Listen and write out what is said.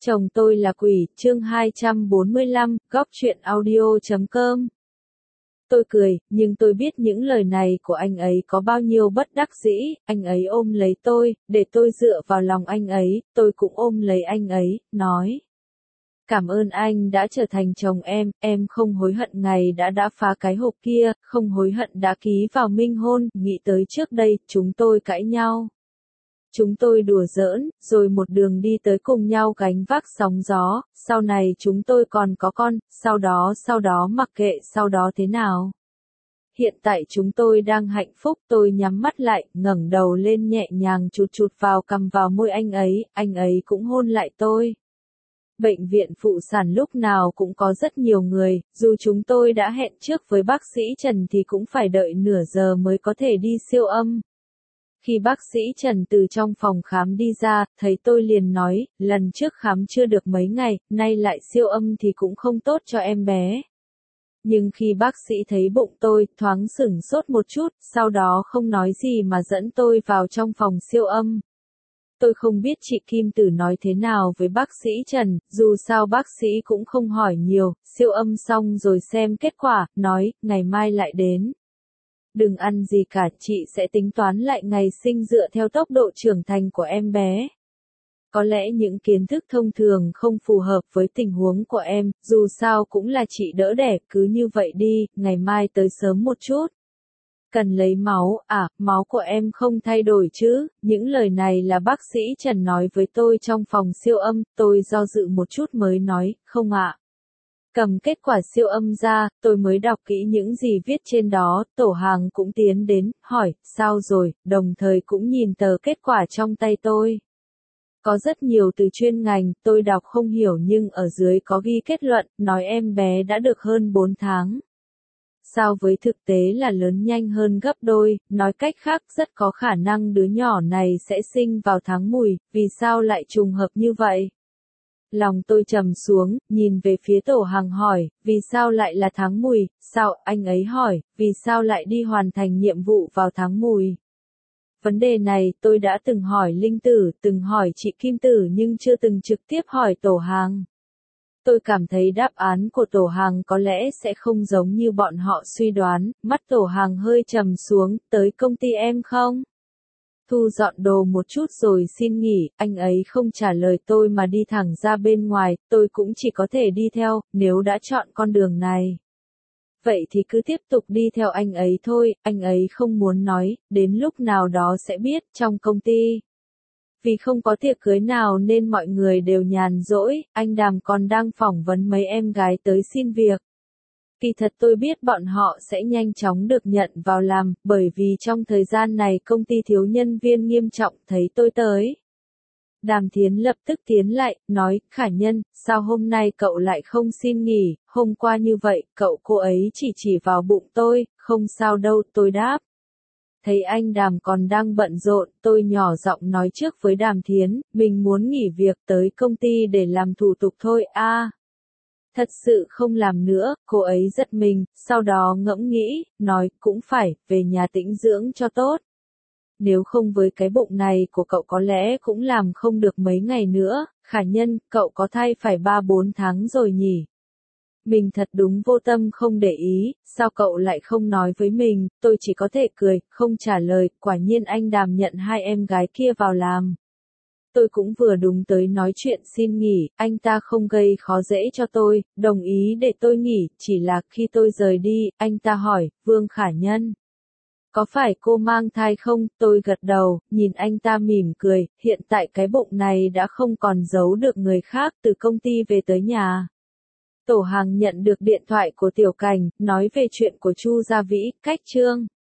Chồng tôi là quỷ, chương 245, góc truyện audio.com. Tôi cười, nhưng tôi biết những lời này của anh ấy có bao nhiêu bất đắc dĩ, anh ấy ôm lấy tôi, để tôi dựa vào lòng anh ấy, tôi cũng ôm lấy anh ấy, nói. Cảm ơn anh đã trở thành chồng em không hối hận ngày đã phá cái hộp kia, không hối hận đã ký vào minh hôn, nghĩ tới trước đây, chúng tôi cãi nhau. Chúng tôi đùa giỡn, rồi một đường đi tới cùng nhau gánh vác sóng gió, sau này chúng tôi còn có con, sau đó mặc kệ sau đó thế nào. Hiện tại chúng tôi đang hạnh phúc, tôi nhắm mắt lại, ngẩng đầu lên nhẹ nhàng chụt vào cằm vào môi anh ấy cũng hôn lại tôi. Bệnh viện phụ sản lúc nào cũng có rất nhiều người, dù chúng tôi đã hẹn trước với bác sĩ Trần thì cũng phải đợi nửa giờ mới có thể đi siêu âm. Khi bác sĩ Trần từ trong phòng khám đi ra, thấy tôi liền nói, lần trước khám chưa được mấy ngày, nay lại siêu âm thì cũng không tốt cho em bé. Nhưng khi bác sĩ thấy bụng tôi, thoáng sửng sốt một chút, sau đó không nói gì mà dẫn tôi vào trong phòng siêu âm. Tôi không biết chị Kim Tử nói thế nào với bác sĩ Trần, dù sao bác sĩ cũng không hỏi nhiều, siêu âm xong rồi xem kết quả, nói, ngày mai lại đến. Đừng ăn gì cả, chị sẽ tính toán lại ngày sinh dựa theo tốc độ trưởng thành của em bé. Có lẽ những kiến thức thông thường không phù hợp với tình huống của em, dù sao cũng là chị đỡ đẻ, cứ như vậy đi, ngày mai tới sớm một chút. Cần lấy máu, máu của em không thay đổi chứ, những lời này là bác sĩ Trần nói với tôi trong phòng siêu âm, tôi do dự một chút mới nói, không ạ. Cầm kết quả siêu âm ra, tôi mới đọc kỹ những gì viết trên đó, tổ hàng cũng tiến đến, hỏi, sao rồi, đồng thời cũng nhìn tờ kết quả trong tay tôi. Có rất nhiều từ chuyên ngành, tôi đọc không hiểu nhưng ở dưới có ghi kết luận, nói em bé đã được hơn 4 tháng. So với thực tế là lớn nhanh hơn gấp đôi, nói cách khác rất có khả năng đứa nhỏ này sẽ sinh vào tháng Mùi, vì sao lại trùng hợp như vậy? Lòng tôi trầm xuống, nhìn về phía tổ hàng hỏi, vì sao lại là tháng Mùi, sao, anh ấy hỏi, vì sao lại đi hoàn thành nhiệm vụ vào tháng Mùi? Vấn đề này tôi đã từng hỏi Linh Tử, từng hỏi chị Kim Tử nhưng chưa từng trực tiếp hỏi tổ hàng. Tôi cảm thấy đáp án của tổ hàng có lẽ sẽ không giống như bọn họ suy đoán, mắt tổ hàng hơi trầm xuống, tới công ty em không? Thu dọn đồ một chút rồi xin nghỉ, anh ấy không trả lời tôi mà đi thẳng ra bên ngoài, tôi cũng chỉ có thể đi theo, nếu đã chọn con đường này. Vậy thì cứ tiếp tục đi theo anh ấy thôi, anh ấy không muốn nói, đến lúc nào đó sẽ biết, trong công ty. Vì không có tiệc cưới nào nên mọi người đều nhàn rỗi, anh Đàm còn đang phỏng vấn mấy em gái tới xin việc. Kỳ thật tôi biết bọn họ sẽ nhanh chóng được nhận vào làm, bởi vì trong thời gian này công ty thiếu nhân viên nghiêm trọng, thấy tôi tới. Đàm Thiến lập tức tiến lại, nói, Khả Nhân, sao hôm nay cậu lại không xin nghỉ, hôm qua như vậy, cô ấy chỉ vào bụng tôi, không sao đâu, tôi đáp. Thấy anh Đàm còn đang bận rộn, tôi nhỏ giọng nói trước với Đàm Thiến, mình muốn nghỉ việc tới công ty để làm thủ tục thôi Thật sự không làm nữa, cô ấy giật mình, sau đó ngẫm nghĩ, nói, cũng phải, về nhà tĩnh dưỡng cho tốt. Nếu không với cái bụng này của cậu có lẽ cũng làm không được mấy ngày nữa, Khả Nhân, cậu có thai phải 3-4 tháng rồi nhỉ? Mình thật đúng vô tâm không để ý, sao cậu lại không nói với mình, tôi chỉ có thể cười, không trả lời, quả nhiên anh Đàm nhận hai em gái kia vào làm. Tôi cũng vừa đúng tới nói chuyện xin nghỉ, anh ta không gây khó dễ cho tôi, đồng ý để tôi nghỉ, chỉ là khi tôi rời đi, anh ta hỏi, Vương Khả Nhân. Có phải cô mang thai không? Tôi gật đầu, nhìn anh ta mỉm cười, hiện tại cái bụng này đã không còn giấu được người khác, từ công ty về tới nhà. Tổ hàng nhận được điện thoại của Tiểu Cảnh, nói về chuyện của Chu Gia Vĩ, cách chương.